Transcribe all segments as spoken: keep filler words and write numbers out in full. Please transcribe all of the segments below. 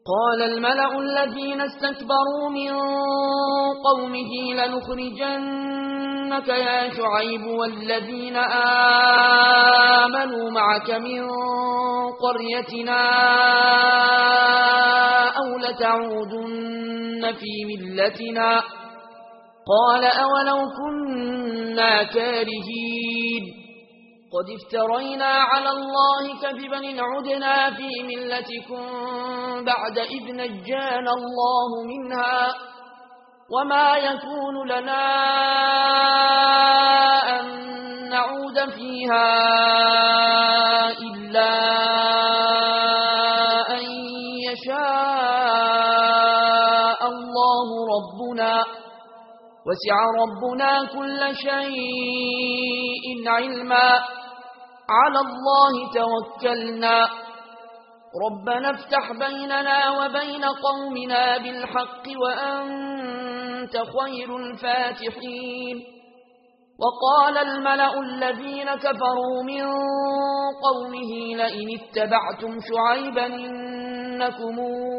قال الملأ الذين استكبروا من قومه لنخرجنك يا شعيب والذين آمنوا معك من قريتنا أو لتعودن في ملتنا قال أولو كنا كارهين قد افترينا على الله كذبا إن عدنا في ملتكم بعد إذ نجانا الله منها وما يكون لنا أن نعود فيها إلا أن يشاء الله ربنا وسع ربنا كل شيء علما على الله توكلنا ربنا افتح بيننا وبين قومنا بالحق وأنت خير الفاتحين وقال الملأ الذين كفروا من قومه لئن اتبعتم شعيبا إنكم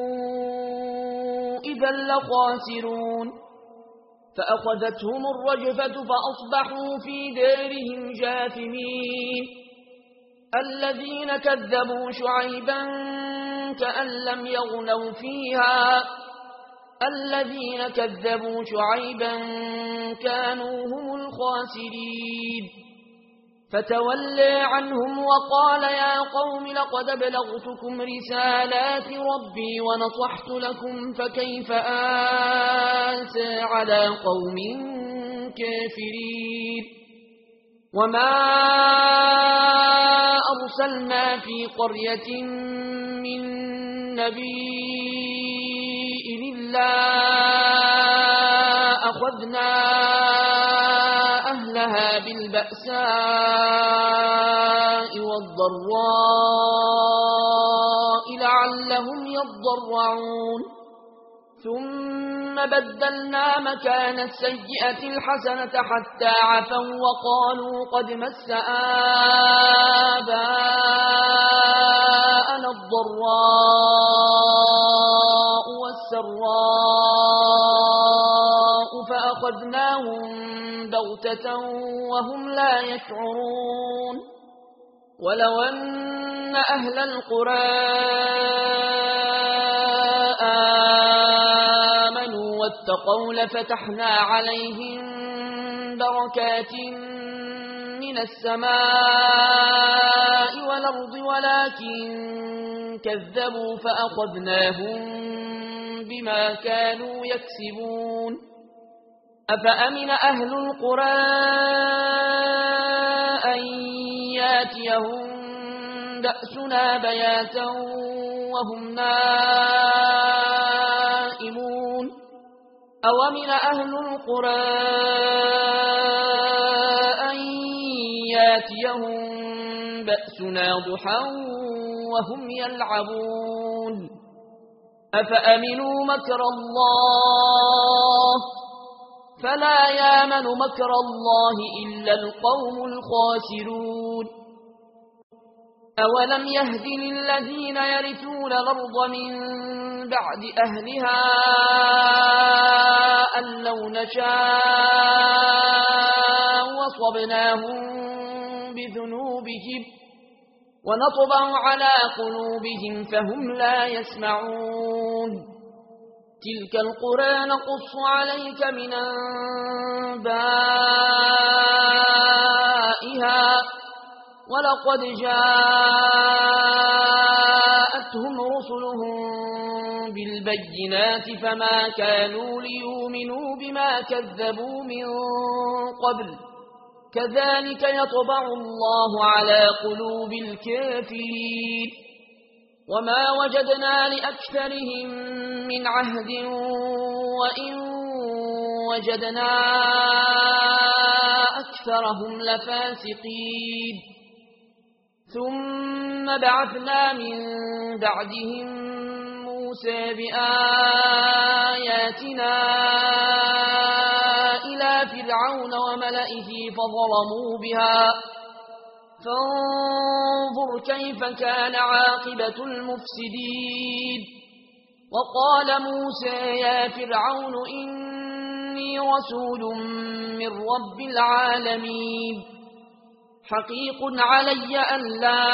إذا لخاسرون فأخذتهم الرجفة فأصبحوا في دارهم جاثمين الذين كذبوا شعيبا كأن لم يغنوا فيها الذين كذبوا شعيبا كانوا هم الخاسرين فتولى عنهم وقال يا قوم لقد بلغتكم رسالات ربي ونصحت لكم فكيف آسى على قوم كافرين وما أرسلنا في قرية من نبي إلا أخذنا أهلها بالبأساء والضراء لعلهم يضرعون ثم بدلنا مكان السيئة الحسنة حتى عفوا وقالوا قد مس آباءنا الضراء والسراء فأخذناهم بغتة وهم لا يشعرون ولو أن أهل القرى آمنوا واتقوا لفتحنا عليهم بركات من السماء والأرض ولكن كذبوا فأخذناهم بما كانوا يكسبون أفأمن أهل القرى أن ياتيهم بأسنا بياتا وهم نائمون أومن أهل القرى أن ياتيهم بأسنا ضحى وهم يلعبون أفأمنوا مكر الله فلا يامن مكر الله إلا القوم الخاسرون أولم يهد للذين يرثون الأرض من بعد أهلها أن لو نشاء وصبناهم بذنوبهم ونطبع على قلوبهم فهم لا يسمعون تلك القرى نقص عليك من أنبائها ولقد جاءتهم رسلهم بالبينات فما كانوا ليؤمنوا بما كذبوا من قبل كذلك يطبع الله على قلوب الكافرين وما وجدنا لأكثرهم من عهد وإن وجدنا أكثرهم لفاسقين ثم بعثنا من بعدهم موسى بآياتنا إلى فرعون وملئه فظلموا بها فانظر كيف كان عاقبة المفسدين وقال موسى يا فرعون إني رسول من رب العالمين حقيق علي أن لا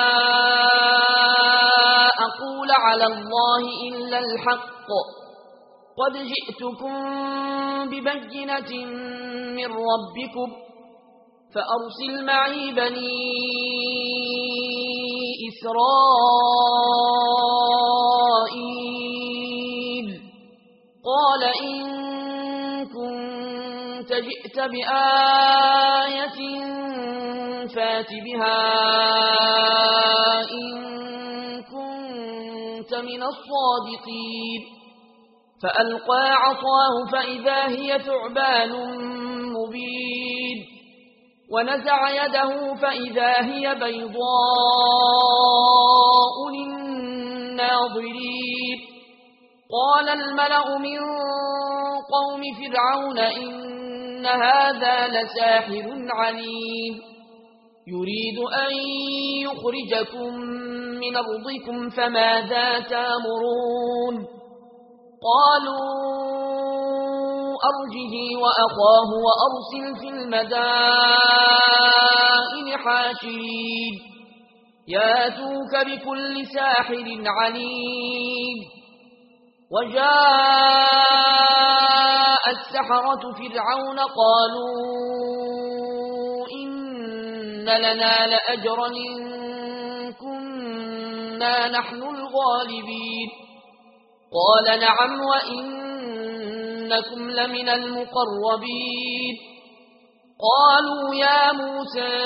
أقول على الله إلا الحق قد جئتكم ببينة من ربكم فأرسل معي بني إسرائيل قال إن كنت جئت بآية فات بها إن كنت من الصادقين فألقى عصاه فإذا هي ثعبان مبين ونزع يده فإذا هي بيضاء للناظرين قال الملأ من قوم فرعون إن هذا لساحر عليم يريد أن يخرجكم من أرضكم فماذا تأمرون قالوا أرجه وأخاه وأرسل في المدائن حاشرين ياتوك بكل ساحر عليم وجاء السحرة فرعون قالوا إن لنا لأجرا إن كنا نحن الغالبين قال نعم وإنكم لمن المقربين قالوا يا موسى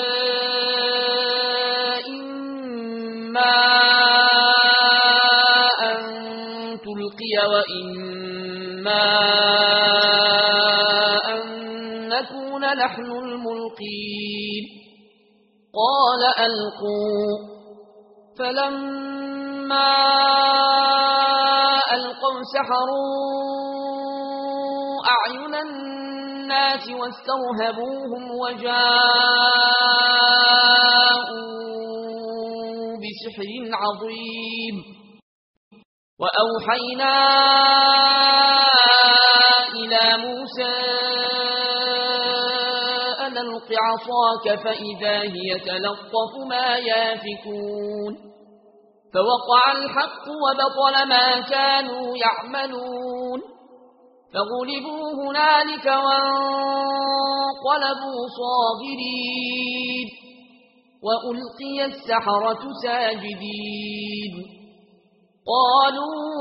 إما أن تلقي وإما أن نكون نحن الملقين قال ألقوا فلما ألقوا سحروا أعين الناس واسترهبوهم وجاءوا بسحر عظيم وأوحينا إلى موسى أن ألق عصاك فإذا هي تلقف ما يافكون فوقع الحق وبطل ما كانوا يعملون فغلبوا هنالك وانقلبوا صاغرين وألقي السحرة ساجدين قالوا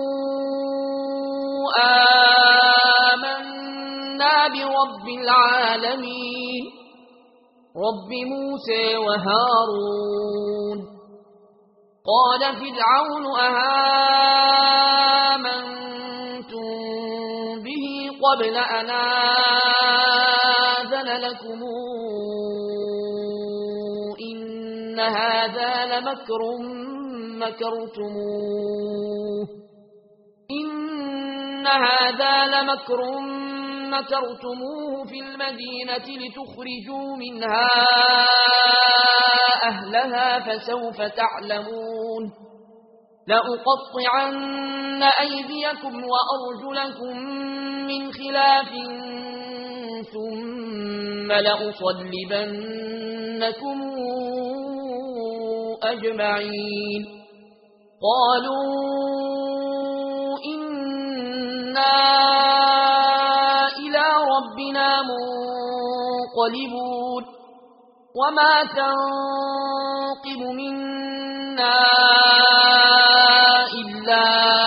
آمنا برب العالمين رب موسى وهارون قال فرعون أآمنتم به قبل أن آذن لكم إن هذا لمكر مكرتموه إن هذا لمكر مكرتموه في المدينة لتخرجوا منها أهلها فسوف تعلمون لأقطعن أيديكم وأرجلكم من خلاف ثم لأصلبنكم أجمعين قالوا إنا إلى ربنا منقلبون وما تنقم منا إلا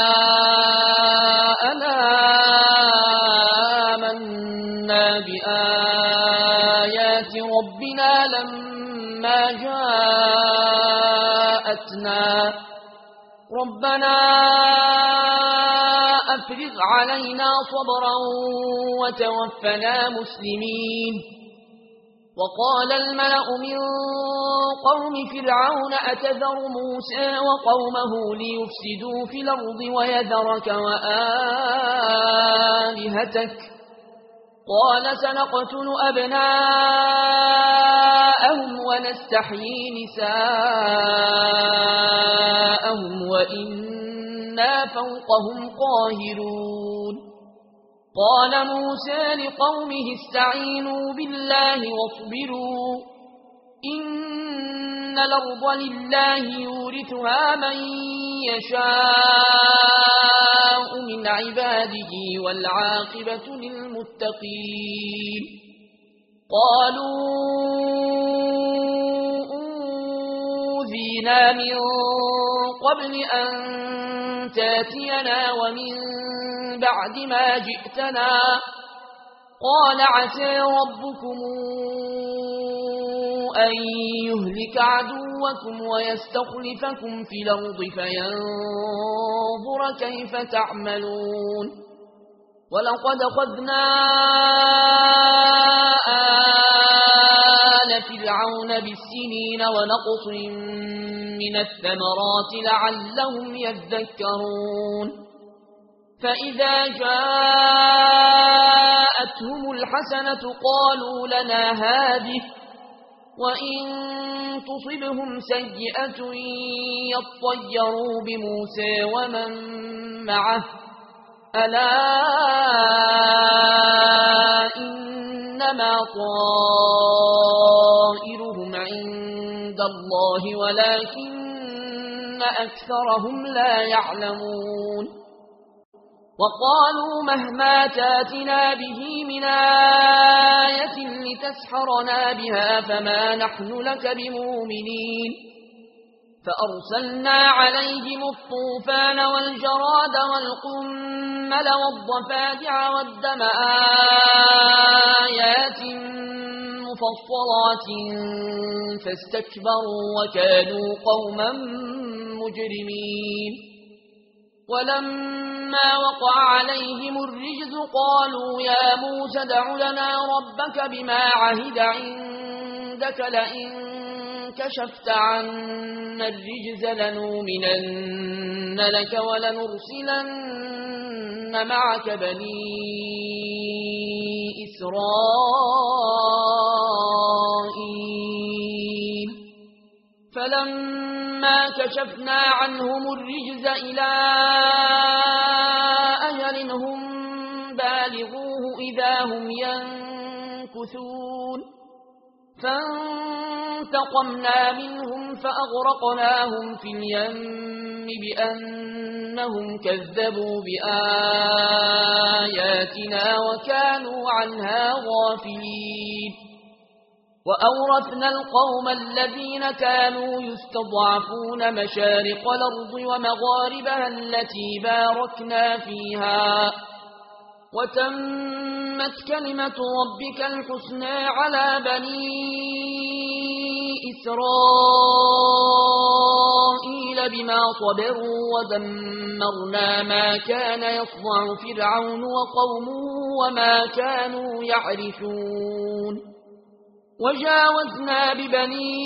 أنا آمنا بآيات ربنا لما جاءتنا ربنا أفرغ علينا صبرا وتوفنا مسلمين وقال الملأ من قوم فرعون أتذر موسى وقومه ليفسدوا في الأرض ويذرك وآلهتك قال سنقتل أبناءهم ونستحيي نساءهم وإنا إنا فوقهم قاهرون قال موسى لقومه استعينوا بالله واصبروا إن الأرض لله يورثها من يشاء من عباده والعاقبة للمتقين قالوا أوذينا من قبل أن تاتينا ومن بعد ما جئتنا قال عسى ربكم أن يهلك عدوكم ويستخلفكم في الأرض فينظر كيف تعملون ولقد أخذنا آل فرعون بالسنين ونقص من الثمرات لعلهم يذكرون فإذا جاءتهم الحسنة قالوا لنا هذه وإن تصبهم سيئة يطيروا بموسى ومن معه ألا إنما طائرهم عند الله ولكن أكثرهم لا يعلمون وقالوا مهما تاتنا به من آية لتسحرنا بها فما نحن لك بمؤمنين فأرسلنا عليهم الطوفان والجراد والقمل والضفادع والدم آيات مفصلات فاستكبروا وكانوا قوما مجرمين ولما وقع عليهم الرجز قالوا يا موسى ادع لنا ربك بما عهد عندك لئن كشفت عنا الرجز لنؤمنن لك ولنرسلن معك بني إسرائيل فلما كشفنا عنهم الرجز إلى أجل هم بالغوه إذا هم ينكثون فانتقمنا منهم فأغرقناهم في اليم بأنهم كذبوا بآياتنا وكانوا عنها غافلين وأورثنا القوم الذين كانوا يستضعفون مشارق الأرض ومغاربها التي باركنا فيها وتمت كلمة ربك الحسنى على بني إسرائيل بما صبروا ودمرنا ما كان يصنع فرعون وقومه وما كانوا يعرشون وجاوزنا ببني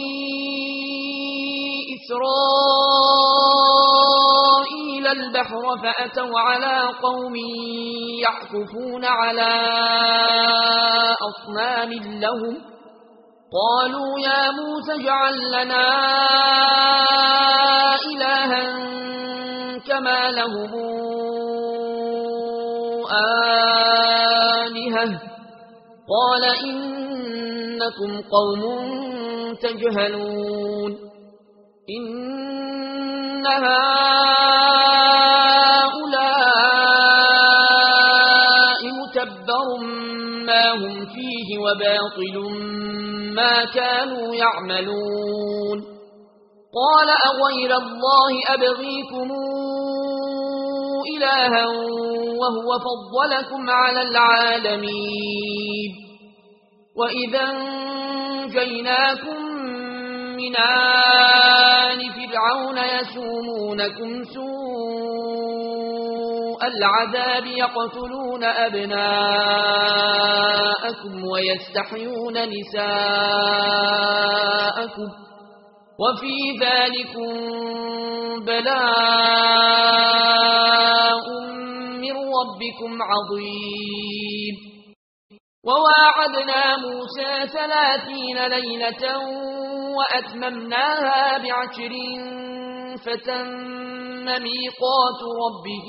إسرائيل البحر فأتوا على قوم يعكفون على أصنام لهم قالوا يا موسى اجعل لنا إلها كما لهم آلهة قال إنكم قوم تجهلون إن هؤلاء متبر ما هم فيه وباطل ما كانوا يعملون قال أغير الله أبغيكم إلها وهو فضلكم على العالمين وإذا انجيناكم من آل فرعون يسومونكم سوء العذاب يقتلون أبناءكم ويستحيون نساءكم وفي ذلكم بلاء من ربكم عظيم وواعدنا موسى ثلاثين ليلة وأتممناها بعشر فتم ميقات ربه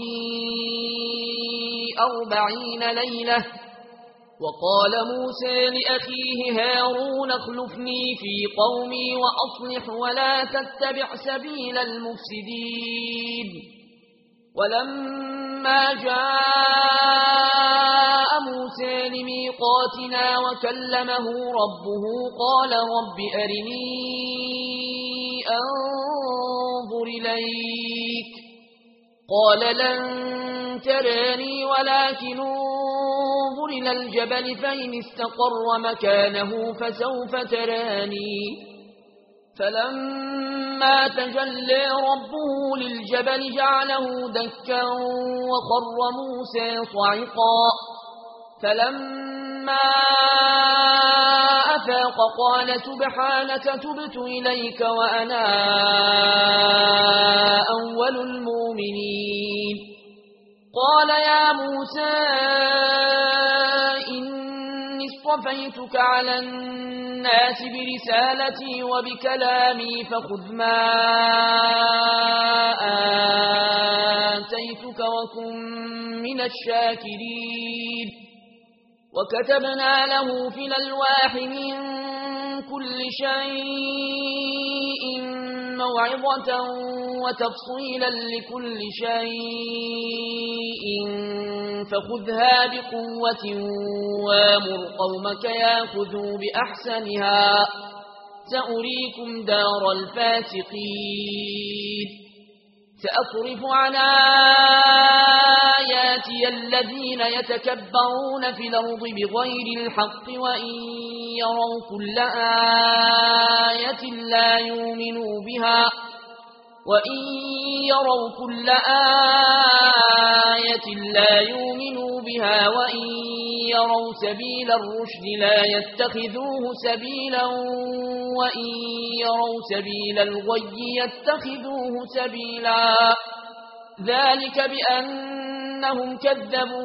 أربعين ليلة. وقال موسى لأخيه هارون اخلفني في قومي وأصلح ولا تتبع سبيل المفسدين. ولما جاء موسى لميقاتنا وكلمه ربه قال رب أرني أنظر إليك قال لن تراني ولكن انظر إلى الجبل فإن استقر مكانه فسوف تراني. فلما تجلى ربه للجبل جعله دكا وخر موسى صعقا. فلما أفاق قال سبحانك تبت إليك وأنا أول المؤمنين. قال يا موسى إني اصطفيتك على الناس برسالتي وبكلامي فخذ ما آتيتك وكن من الشاكرين. وكتبنا له في الألواح من كل شيء موعظة وتفصيلا لكل شيء فخذها بقوة وامر قومك ياخذوا بأحسنها سأريكم دار الفاسقين. سأصرف عن آياتي الذين يتكبرون في الأرض بغير الحق وإن يروا كل آية لا يؤمنوا بها وإن يروا كل آية لا يؤمنوا بها وإن يروا سبيل الرشد لا يتخذوه سبيلا وإن يروا سبيل الغي يتخذوه سبيلا. ذلك بأنهم كذبوا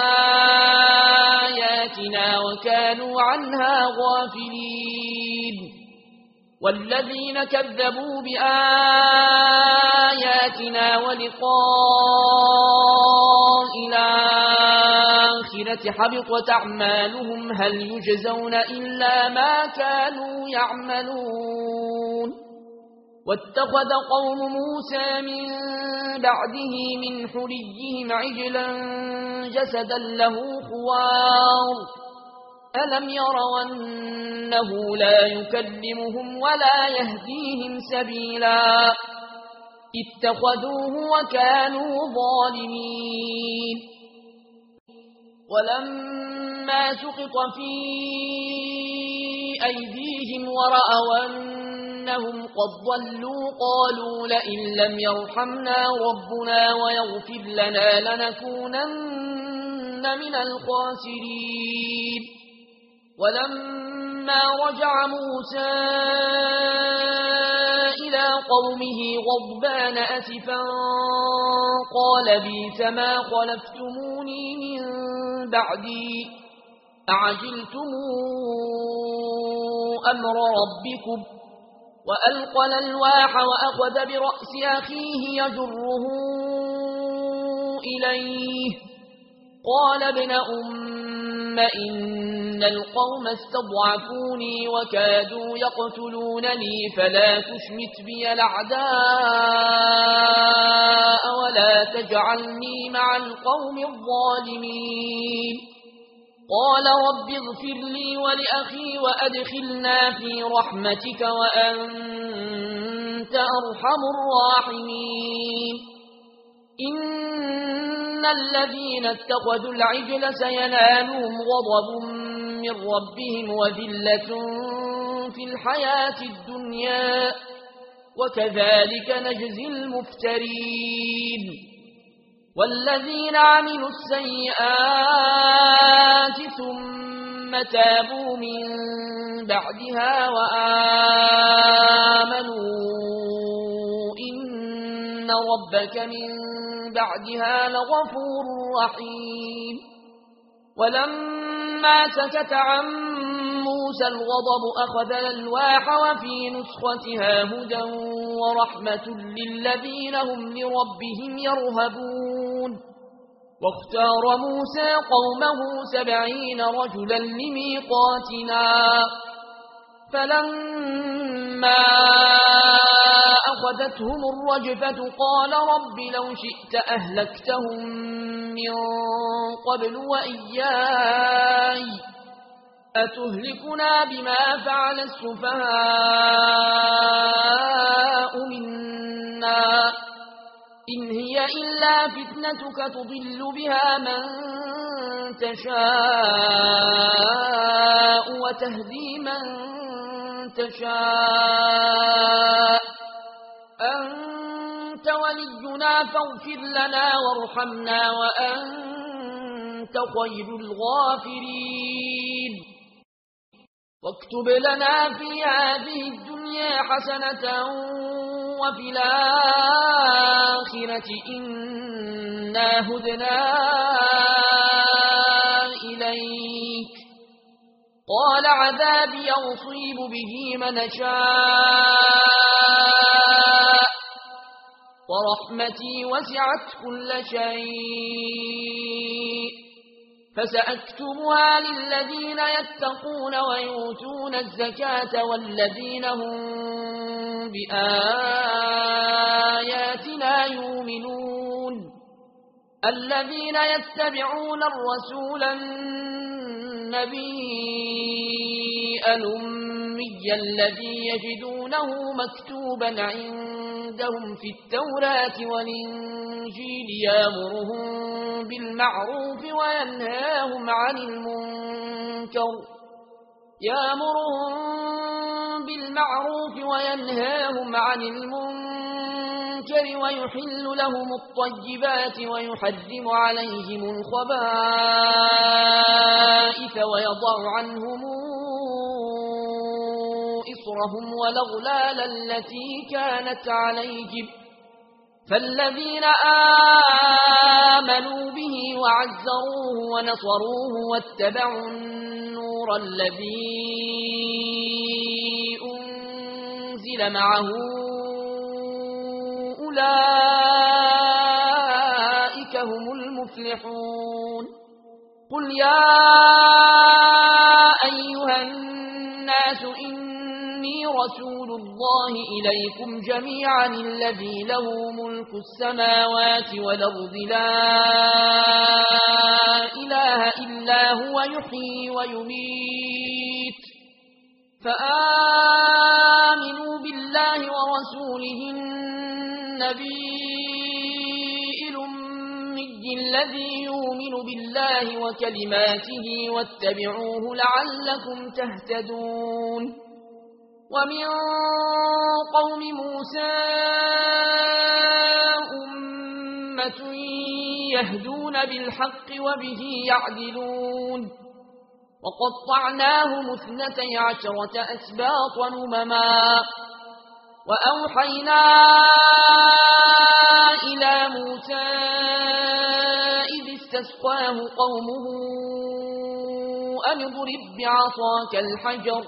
بآياتنا وكانوا عنها غافلين. والذين كذبوا بآياتنا ولقاء الآخرة حبطت أعمالهم هل يجزون إلا ما كانوا يعملون. واتخذ قوم موسى من بعده من حليهم عجلا جسدا له خوار ألم يروا أنه لا يكلمهم ولا يهديهم سبيلا اتخذوه وكانوا ظالمين. ولما سقط في أيديهم ورأوا أنهم قد ضلوا قالوا لئن لم يرحمنا ربنا ويغفر لنا لنكونن من الخاسرين. ولما رجع موسى إلى قومه غضبان أسفا قال بئس ما خلفتموني من بعدي أعجلتم أمر ربكم. وألقى الألواح وأخذ برأس أخيه يجره إليه قال ابن أم إن القوم استضعفوني وكادوا يقتلونني فلا تشمت بي الأعداء ولا تجعلني مع القوم الظالمين. قال رب اغفر لي ولأخي وأدخلنا في رحمتك وأنت أرحم الراحمين. إن الذين اتخذوا العجل سينالهم غضب من ربهم وذلة في الحياة الدنيا وكذلك نجزي المفترين. والذين عملوا السيئات ثم تابوا من بعدها وآمنوا إن ربك من بعدها لغفور رحيم. ولما سكت عن موسى الغضب أخذ الألواح وفي نسختها هدى ورحمة للذين هم لربهم يرهبون واختار موسى قومه سبعين رجلا لميقاتنا فلما أخذتهم الرجفة قال رب لو شئت أهلكتهم من قبل وإياي أتهلكنا بما فعل السفهاء منا إن هي إلا فتنتك تضل بها من تشاء وتهدي من تشاء أنت ولينا فاغفر لنا وارحمنا وأنت خير الغافرين واكتب لنا في هذه الدنيا حسنة وفي الآخرة إنا هدنا إليك قال عذابي يصيب به من شاء ورحمتي وسعت كل شيء فسأكتبها للذين يتقون ويؤتون الزكاة والذين هم بآياتنا يؤمنون الذين يتبعون الرسول النبي الأمي الذي يجدونه مكتوبا عندهم في التوراة والإنجيل يأمرهم بالمعروف وينهاهم عن المنكر يأمرهم بالمعروف وينهاهم عن المنكر ويحل لهم الطيبات ويحرم عليهم الخبائث ويضع عنهم إصرهم والأغلال التي كانت عليهم فالذين آمنوا به وعزروه ونصروه واتبعوا النور الذي أنزل معه أولئك هم المفلحون قل يا أيها الناس إني رسول الله إليكم جميعا الذي له ملك السماوات والأرض لا إله إلا هو يحيي ويميت فآمنوا بالله ورسوله النبي الأمي الذي يؤمن بالله وكلماته واتبعوه لعلكم تهتدون ومن قوم موسى أمة يهدون بالحق وبه يعدلون وقطعناهم اثنتي عشرة أسباط أمما وأوحينا إلى موسى إذ استسقاه قومه أن اضرب بعصاك الحجر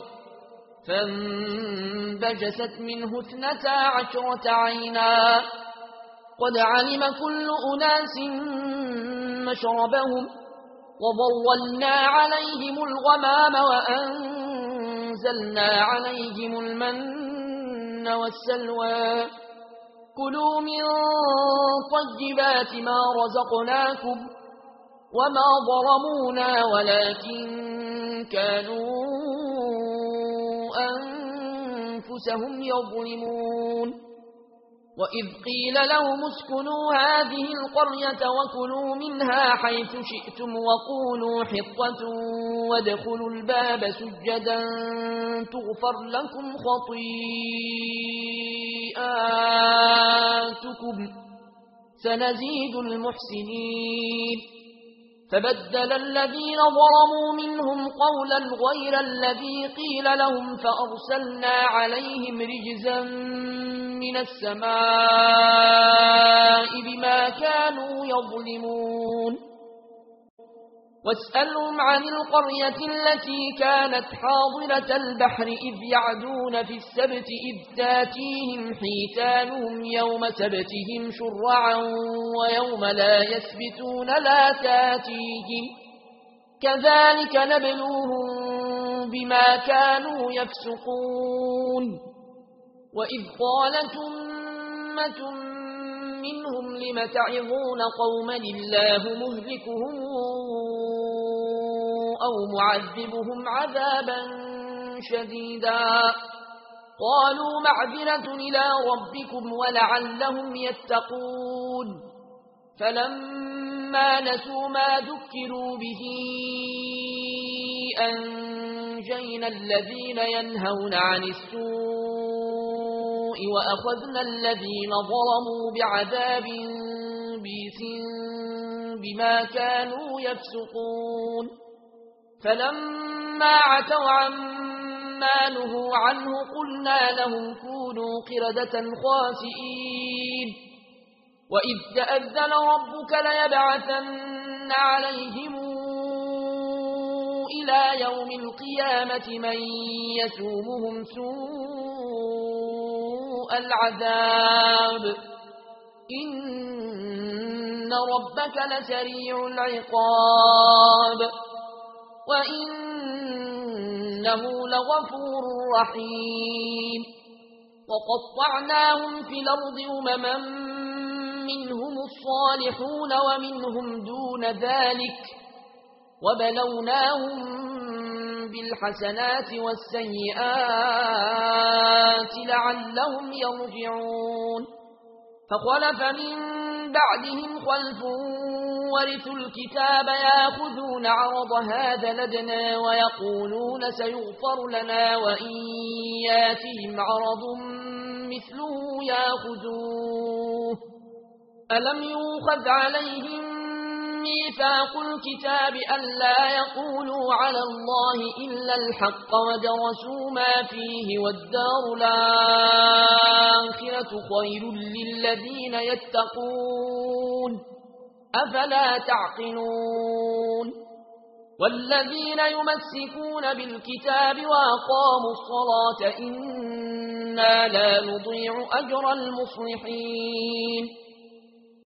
فانبجست منه اثنتا عشرة عينا قد علم كل أناس مشربهم وظللنا عليهم الغمام وأنزلنا عليهم المن والسلوى كلوا من طيبات ما رزقناكم وما ظلمونا ولكن كانوا أنفسهم يظلمون وإذ قيل لهم اسكنوا هذه القرية وكلوا منها حيث شئتم وقولوا حطة وادخلوا الباب سجدا تغفر لكم خطيئاتكم سنزيد المحسنين فبدل الذين ظلموا منهم قولا غير الذي قيل لهم فأرسلنا عليهم رجزا من السماء بما كانوا يظلمون واسألهم عن القرية التي كانت حاضرة البحر إذ يعدون في السبت إذ تاتيهم حيتانهم يوم سبتهم شرعا ويوم لا يسبتون لا تاتيهم كذلك نبلوهم بما كانوا يفسقون وإذ قالت أمة منهم لم تعظون قوما الله مهلكهم أو معذبهم عذابا شديدا قالوا معذرة إلى ربكم ولعلهم يتقون فلما نسوا ما ذكروا به أنجينا الذين ينهون عن السوء وأخذنا الذين ظلموا بعذاب بئس بما كانوا يفسقون فلما عتوا عما نهوا عنه قلنا لهم كونوا قردة خاسئين وإذ تأذن ربك ليبعثن عليهم إلى يوم القيامة من يسومهم سوء العذاب إن ربك لسريع العقاب وإنه لغفور رحيم وقطعناهم في الأرض أمما منهم الصالحون ومنهم دون ذلك وبلوناهم بالحسنات والسيئات لعلهم يرجعون فخلف من بعدهم خلف ورثوا الكتاب يأخذون عرض هذا لدنا ويقولون سيغفر لنا وإن ياتهم عرض مثله يأخذوه ألم يؤخذ عليهم ميثاق الكتاب ألا يقولوا على الله إلا الحق ودرسوا ما فيه والدار الآخرة خير للذين يتقون أفلا تعقلون والذين يمسكون بالكتاب وأقاموا الصلاة إنا لا نضيع أجر المصلحين